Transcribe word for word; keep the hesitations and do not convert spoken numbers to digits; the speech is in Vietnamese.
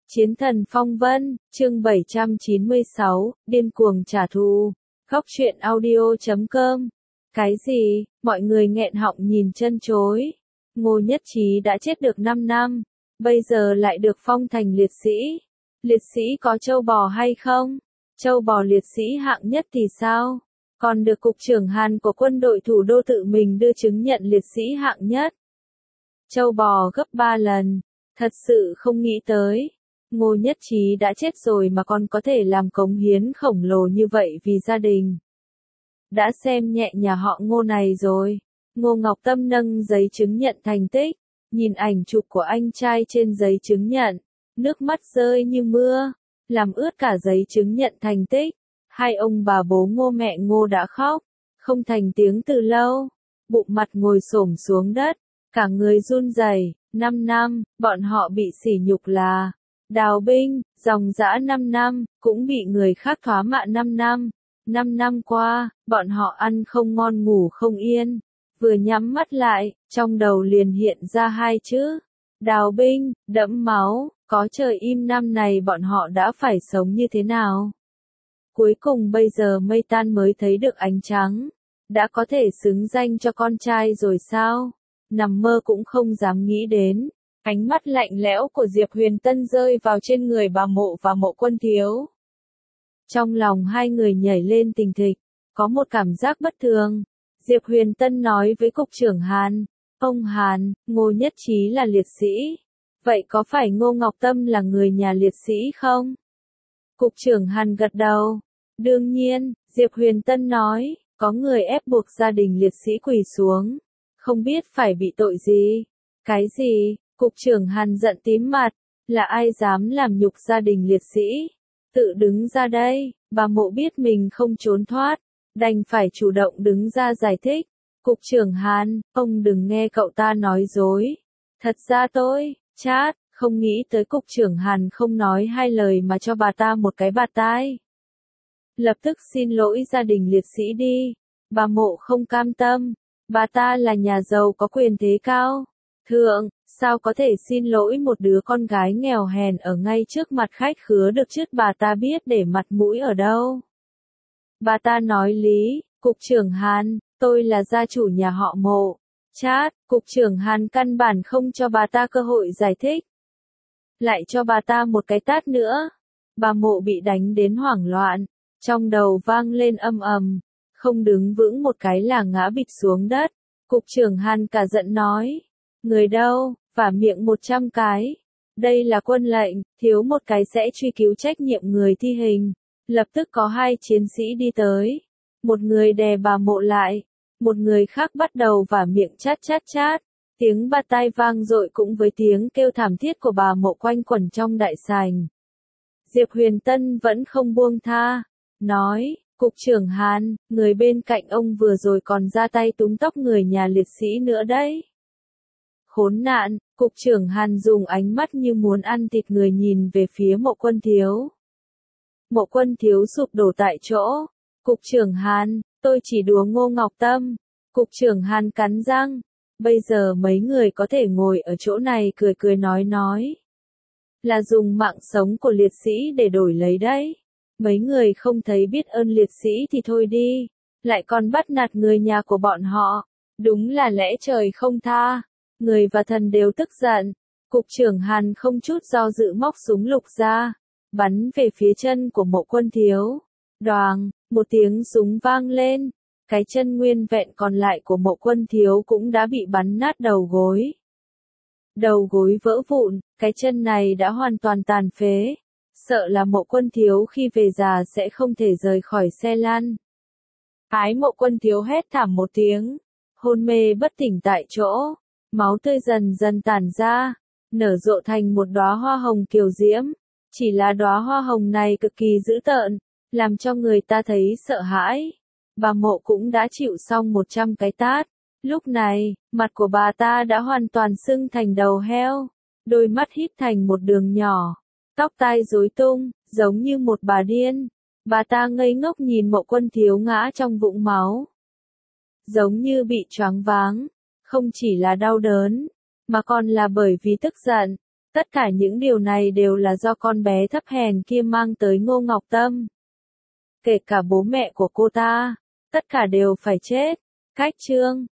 Chiến thần phong vân, chương bảy trăm chín mươi sáu, điên cuồng trả thù. Góc truyện audio chấm com. Cái gì, mọi người nghẹn họng nhìn chân chối. Ngô Nhất Chí đã chết được năm năm, bây giờ lại được phong thành liệt sĩ. Liệt sĩ có châu bò hay không? Châu bò liệt sĩ hạng nhất thì sao? Còn được cục trưởng Hàn của quân đội thủ đô tự mình đưa chứng nhận liệt sĩ hạng nhất. Châu bò gấp ba lần, thật sự không nghĩ tới. Ngô Nhất Chí đã chết rồi mà còn có thể làm cống hiến khổng lồ như vậy vì gia đình. Đã xem nhẹ nhà họ Ngô này rồi. Ngô Ngọc Tâm nâng giấy chứng nhận thành tích, nhìn ảnh chụp của anh trai trên giấy chứng nhận, nước mắt rơi như mưa, làm ướt cả giấy chứng nhận thành tích. Hai ông bà bố Ngô mẹ Ngô đã khóc, không thành tiếng từ lâu, bụng mặt ngồi xổm xuống đất, cả người run rẩy. Năm năm, bọn họ bị sỉ nhục là đào binh, dòng dã năm năm, cũng bị người khác thoá mạ năm năm. Năm năm qua, bọn họ ăn không ngon ngủ không yên, vừa nhắm mắt lại, trong đầu liền hiện ra hai chữ. Đào binh, đẫm máu, có trời im năm này bọn họ đã phải sống như thế nào? Cuối cùng bây giờ mây tan mới thấy được ánh trắng, đã có thể xứng danh cho con trai rồi sao? Nằm mơ cũng không dám nghĩ đến. Ánh mắt lạnh lẽo của Diệp Huyền Tân rơi vào trên người bà Mộ và Mộ Quân Thiếu. Trong lòng hai người nhảy lên tình thịch, có một cảm giác bất thường. Diệp Huyền Tân nói với cục trưởng Hàn, ông Hàn, Ngô Nhất Chí là liệt sĩ. Vậy có phải Ngô Ngọc Tâm là người nhà liệt sĩ không? Cục trưởng Hàn gật đầu. Đương nhiên, Diệp Huyền Tân nói, có người ép buộc gia đình liệt sĩ quỳ xuống. Không biết phải bị tội gì? Cái gì? Cục trưởng Hàn giận tím mặt, là ai dám làm nhục gia đình liệt sĩ? Tự đứng ra đây, bà Mộ biết mình không trốn thoát, đành phải chủ động đứng ra giải thích. Cục trưởng Hàn, ông đừng nghe cậu ta nói dối. Thật ra tôi, chát, không nghĩ tới cục trưởng Hàn không nói hai lời mà cho bà ta một cái bạt tai. Lập tức xin lỗi gia đình liệt sĩ đi. Bà Mộ không cam tâm, bà ta là nhà giàu có quyền thế cao. Thượng, sao có thể xin lỗi một đứa con gái nghèo hèn ở ngay trước mặt khách khứa được chứ? Bà ta biết để mặt mũi ở đâu. Bà ta nói lý, cục trưởng Hàn, tôi là gia chủ nhà họ Mộ. Chát, cục trưởng Hàn căn bản không cho bà ta cơ hội giải thích. Lại cho bà ta một cái tát nữa. Bà Mộ bị đánh đến hoảng loạn, trong đầu vang lên âm ầm, không đứng vững một cái là ngã bịch xuống đất. Cục trưởng Hàn cả giận nói. Người đâu, vả miệng một trăm cái. Đây là quân lệnh, thiếu một cái sẽ truy cứu trách nhiệm người thi hình. Lập tức có hai chiến sĩ đi tới. Một người đè bà Mộ lại, một người khác bắt đầu vả miệng chát chát chát. Tiếng bạt tai vang dội cũng với tiếng kêu thảm thiết của bà Mộ quanh quẩn trong đại sảnh. Diệp Huyền Tân vẫn không buông tha, nói, cục trưởng Hàn, người bên cạnh ông vừa rồi còn ra tay túm tóc người nhà liệt sĩ nữa đấy. Khốn nạn, cục trưởng Hàn dùng ánh mắt như muốn ăn thịt người nhìn về phía Mộ Quân Thiếu. Mộ Quân Thiếu sụp đổ tại chỗ. Cục trưởng Hàn, tôi chỉ đùa Ngô Ngọc Tâm. Cục trưởng Hàn cắn răng. Bây giờ mấy người có thể ngồi ở chỗ này cười cười nói nói. Là dùng mạng sống của liệt sĩ để đổi lấy đấy. Mấy người không thấy biết ơn liệt sĩ thì thôi đi. Lại còn bắt nạt người nhà của bọn họ. Đúng là lẽ trời không tha. Người và thần đều tức giận. Cục trưởng Hàn không chút do dự móc súng lục ra, bắn về phía chân của Mộ Quân Thiếu. Đoàng, một tiếng súng vang lên, cái chân nguyên vẹn còn lại của Mộ Quân Thiếu cũng đã bị bắn nát đầu gối. Đầu gối vỡ vụn, cái chân này đã hoàn toàn tàn phế. Sợ là Mộ Quân Thiếu khi về già sẽ không thể rời khỏi xe lăn. Ái Mộ Quân Thiếu hét thảm một tiếng, hôn mê bất tỉnh tại chỗ. Máu tươi dần dần tản ra, nở rộ thành một đóa hoa hồng kiều diễm. Chỉ là đóa hoa hồng này cực kỳ dữ tợn, làm cho người ta thấy sợ hãi. Bà Mộ cũng đã chịu xong một trăm cái tát. Lúc này, mặt của bà ta đã hoàn toàn sưng thành đầu heo, đôi mắt híp thành một đường nhỏ, tóc tai rối tung, giống như một bà điên. Bà ta ngây ngốc nhìn Mộ Quân Thiếu ngã trong vũng máu, giống như bị choáng váng. Không chỉ là đau đớn, mà còn là bởi vì tức giận. Tất cả những điều này đều là do con bé thấp hèn kia mang tới Ngô Ngọc Tâm. Kể cả bố mẹ của cô ta, tất cả đều phải chết. Cách chương